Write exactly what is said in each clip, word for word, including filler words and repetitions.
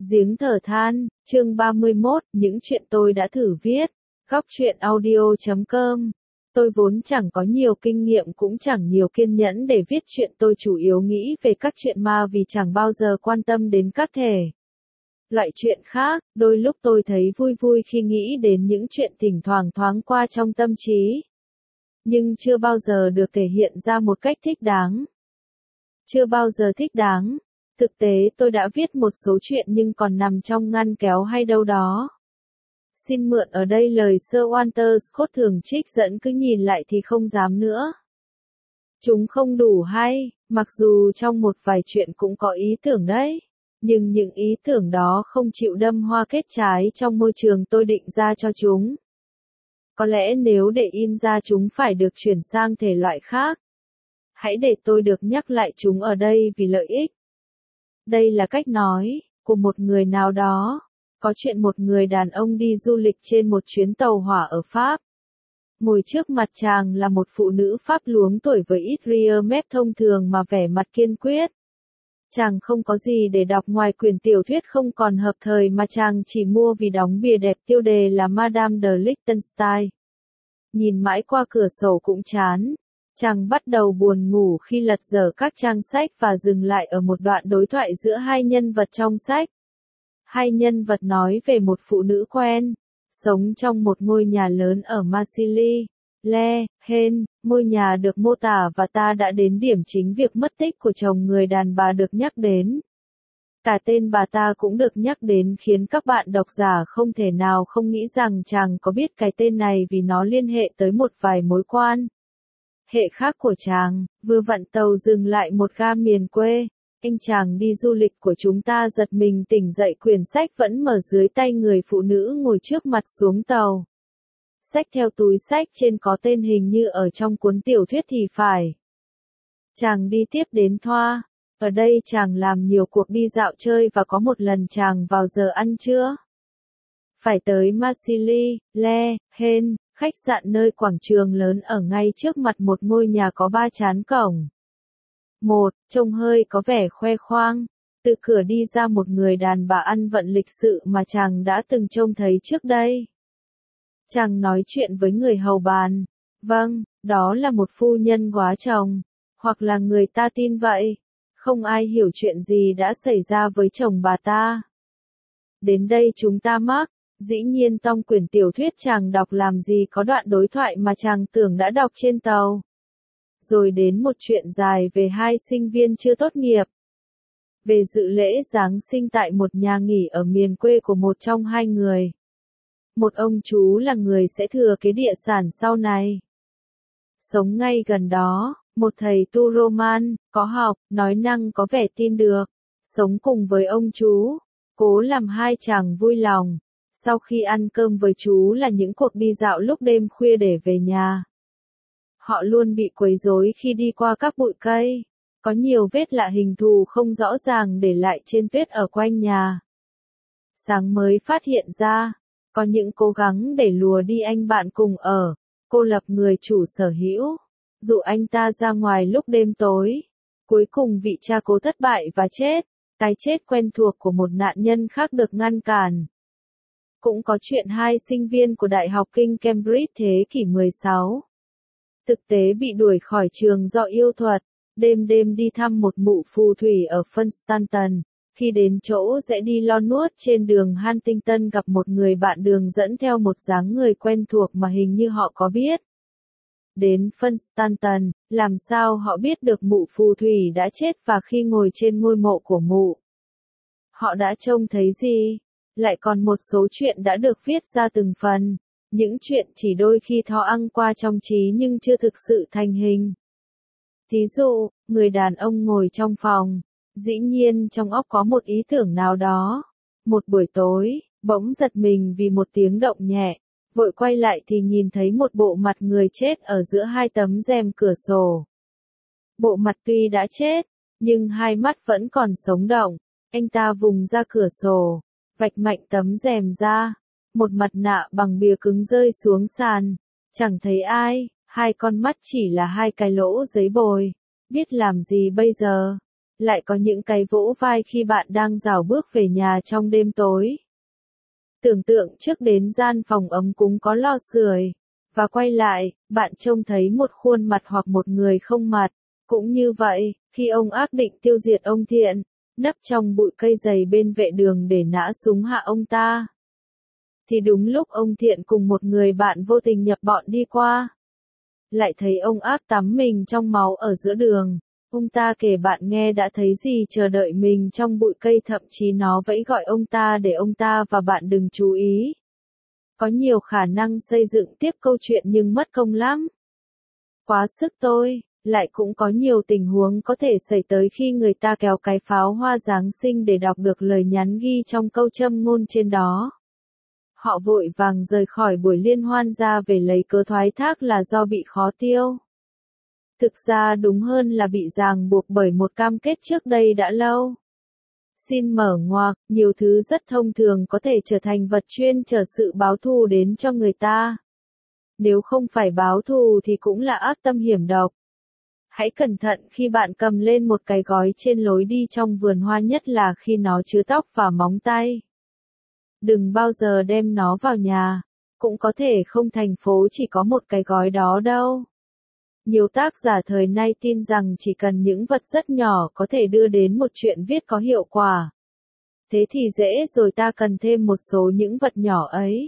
Giếng thở than, chương ba mươi mốt, những chuyện tôi đã thử viết. Góc truyện audio chấm com. Tôi vốn chẳng có nhiều kinh nghiệm cũng chẳng nhiều kiên nhẫn để viết chuyện, tôi chủ yếu nghĩ về các chuyện ma vì chẳng bao giờ quan tâm đến các thể loại chuyện khác. Đôi lúc tôi thấy vui vui khi nghĩ đến những chuyện thỉnh thoảng thoáng qua trong tâm trí, nhưng chưa bao giờ được thể hiện ra một cách thích đáng. Chưa bao giờ thích đáng. Thực tế tôi đã viết một số chuyện nhưng còn nằm trong ngăn kéo hay đâu đó. Xin mượn ở đây lời Sir Walter Scott thường trích dẫn, cứ nhìn lại thì không dám nữa. Chúng không đủ hay, mặc dù trong một vài chuyện cũng có ý tưởng đấy. Nhưng những ý tưởng đó không chịu đâm hoa kết trái trong môi trường tôi định ra cho chúng. Có lẽ nếu để in ra chúng phải được chuyển sang thể loại khác. Hãy để tôi được nhắc lại chúng ở đây vì lợi ích. Đây là cách nói của một người nào đó. Có chuyện một người đàn ông đi du lịch trên một chuyến tàu hỏa ở Pháp. Ngồi trước mặt chàng là một phụ nữ Pháp luống tuổi với ít ria mép thông thường mà vẻ mặt kiên quyết. Chàng không có gì để đọc ngoài quyển tiểu thuyết không còn hợp thời mà chàng chỉ mua vì đóng bìa đẹp, tiêu đề là Madame de Liechtenstein. Nhìn mãi qua cửa sổ cũng chán. Chàng bắt đầu buồn ngủ khi lật dở các trang sách và dừng lại ở một đoạn đối thoại giữa hai nhân vật trong sách. Hai nhân vật nói về một phụ nữ quen, sống trong một ngôi nhà lớn ở Marseille, Le Hen. Ngôi nhà được mô tả và ta đã đến điểm chính, việc mất tích của chồng người đàn bà được nhắc đến. Cả tên bà ta cũng được nhắc đến, khiến các bạn độc giả không thể nào không nghĩ rằng chàng có biết cái tên này vì nó liên hệ tới một vài mối quan hệ khác của chàng. Vừa vặn tàu dừng lại một ga miền quê. Anh chàng đi du lịch của chúng ta giật mình tỉnh dậy, quyển sách vẫn mở dưới tay người phụ nữ ngồi trước mặt xuống tàu. Xách theo túi sách trên có tên hình như ở trong cuốn tiểu thuyết thì phải. Chàng đi tiếp đến Thoa. Ở đây chàng làm nhiều cuộc đi dạo chơi và có một lần chàng vào giờ ăn trưa. Phải tới Marseille, Le Hen, khách sạn nơi quảng trường lớn ở ngay trước mặt một ngôi nhà có ba chán cổng. Một, trông hơi có vẻ khoe khoang. Từ cửa đi ra một người đàn bà ăn vận lịch sự mà chàng đã từng trông thấy trước đây. Chàng nói chuyện với người hầu bàn. Vâng, đó là một phu nhân góa chồng. Hoặc là người ta tin vậy. Không ai hiểu chuyện gì đã xảy ra với chồng bà ta. Đến đây chúng ta mắc. Dĩ nhiên trong quyển tiểu thuyết chàng đọc làm gì có đoạn đối thoại mà chàng tưởng đã đọc trên tàu. Rồi đến một chuyện dài về hai sinh viên chưa tốt nghiệp. Về dự lễ Giáng sinh tại một nhà nghỉ ở miền quê của một trong hai người. Một ông chú là người sẽ thừa kế địa sản sau này. Sống ngay gần đó, một thầy tu Roman, có học, nói năng có vẻ tin được. Sống cùng với ông chú, cố làm hai chàng vui lòng. Sau khi ăn cơm với chú là những cuộc đi dạo lúc đêm khuya để về nhà. Họ luôn bị quấy rối khi đi qua các bụi cây. Có nhiều vết lạ hình thù không rõ ràng để lại trên tuyết ở quanh nhà. Sáng mới phát hiện ra, có những cố gắng để lùa đi anh bạn cùng ở, cô lập người chủ sở hữu, dụ anh ta ra ngoài lúc đêm tối. Cuối cùng vị cha cố thất bại và chết. Cái chết quen thuộc của một nạn nhân khác được ngăn cản. Cũng có chuyện hai sinh viên của Đại học Kinh Cambridge thế kỷ mười sáu. Thực tế bị đuổi khỏi trường do yêu thuật. Đêm đêm đi thăm một mụ phù thủy ở Funstanton. Khi đến chỗ sẽ đi lon nuốt trên đường Huntington gặp một người bạn đường dẫn theo một dáng người quen thuộc mà hình như họ có biết. Đến Funstanton, làm sao họ biết được mụ phù thủy đã chết và khi ngồi trên ngôi mộ của mụ, họ đã trông thấy gì? Lại còn một số chuyện đã được viết ra từng phần. Những chuyện chỉ đôi khi thoáng qua trong trí nhưng chưa thực sự thành hình. Thí dụ, người đàn ông ngồi trong phòng. Dĩ nhiên trong óc có một ý tưởng nào đó. Một buổi tối, bỗng giật mình vì một tiếng động nhẹ. Vội quay lại thì nhìn thấy một bộ mặt người chết ở giữa hai tấm rèm cửa sổ. Bộ mặt tuy đã chết, nhưng hai mắt vẫn còn sống động. Anh ta vùng ra cửa sổ, vạch mạnh tấm rèm ra. Một mặt nạ bằng bìa cứng rơi xuống sàn. Chẳng thấy ai, hai con mắt chỉ là hai cái lỗ giấy bồi. Biết làm gì bây giờ? Lại có những cái vỗ vai khi bạn đang rảo bước về nhà trong đêm tối. Tưởng tượng trước đến gian phòng ấm cúng có lò sưởi, và quay lại, bạn trông thấy một khuôn mặt hoặc một người không mặt. Cũng như vậy, khi ông ác định tiêu diệt ông Thiện, nấp trong bụi cây dày bên vệ đường để nã súng hạ ông ta, thì đúng lúc ông Thiện cùng một người bạn vô tình nhập bọn đi qua, lại thấy ông ác tắm mình trong máu ở giữa đường. Ông ta kể bạn nghe đã thấy gì chờ đợi mình trong bụi cây, thậm chí nó vẫy gọi ông ta để ông ta và bạn đừng chú ý. Có nhiều khả năng xây dựng tiếp câu chuyện nhưng mất công lắm. Quá sức tôi, lại cũng có nhiều tình huống có thể xảy tới khi người ta kéo cái pháo hoa Giáng sinh để đọc được lời nhắn ghi trong câu châm ngôn trên đó. Họ vội vàng rời khỏi buổi liên hoan ra về lấy cớ thoái thác là do bị khó tiêu. Thực ra đúng hơn là bị ràng buộc bởi một cam kết trước đây đã lâu. Xin mở ngoặc, nhiều thứ rất thông thường có thể trở thành vật chuyên chờ sự báo thù đến cho người ta. Nếu không phải báo thù thì cũng là ác tâm hiểm độc. Hãy cẩn thận khi bạn cầm lên một cái gói trên lối đi trong vườn hoa, nhất là khi nó chứa tóc và móng tay. Đừng bao giờ đem nó vào nhà. Cũng có thể không thành phố chỉ có một cái gói đó đâu. Nhiều tác giả thời nay tin rằng chỉ cần những vật rất nhỏ có thể đưa đến một chuyện viết có hiệu quả. Thế thì dễ rồi, ta cần thêm một số những vật nhỏ ấy.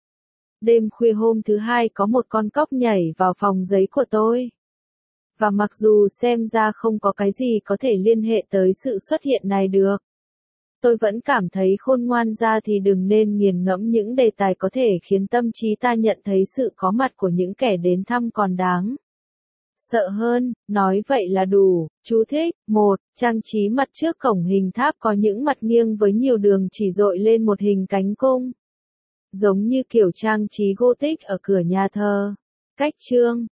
Đêm khuya hôm thứ hai có một con cóc nhảy vào phòng giấy của tôi. Và mặc dù xem ra không có cái gì có thể liên hệ tới sự xuất hiện này được, tôi vẫn cảm thấy khôn ngoan ra thì đừng nên nghiền ngẫm những đề tài có thể khiến tâm trí ta nhận thấy sự có mặt của những kẻ đến thăm còn đáng sợ hơn. Nói vậy là đủ. Chú thích. một. Trang trí mặt trước cổng hình tháp có những mặt nghiêng với nhiều đường chỉ dội lên một hình cánh cung, giống như kiểu trang trí Gothic ở cửa nhà thờ. Cách chương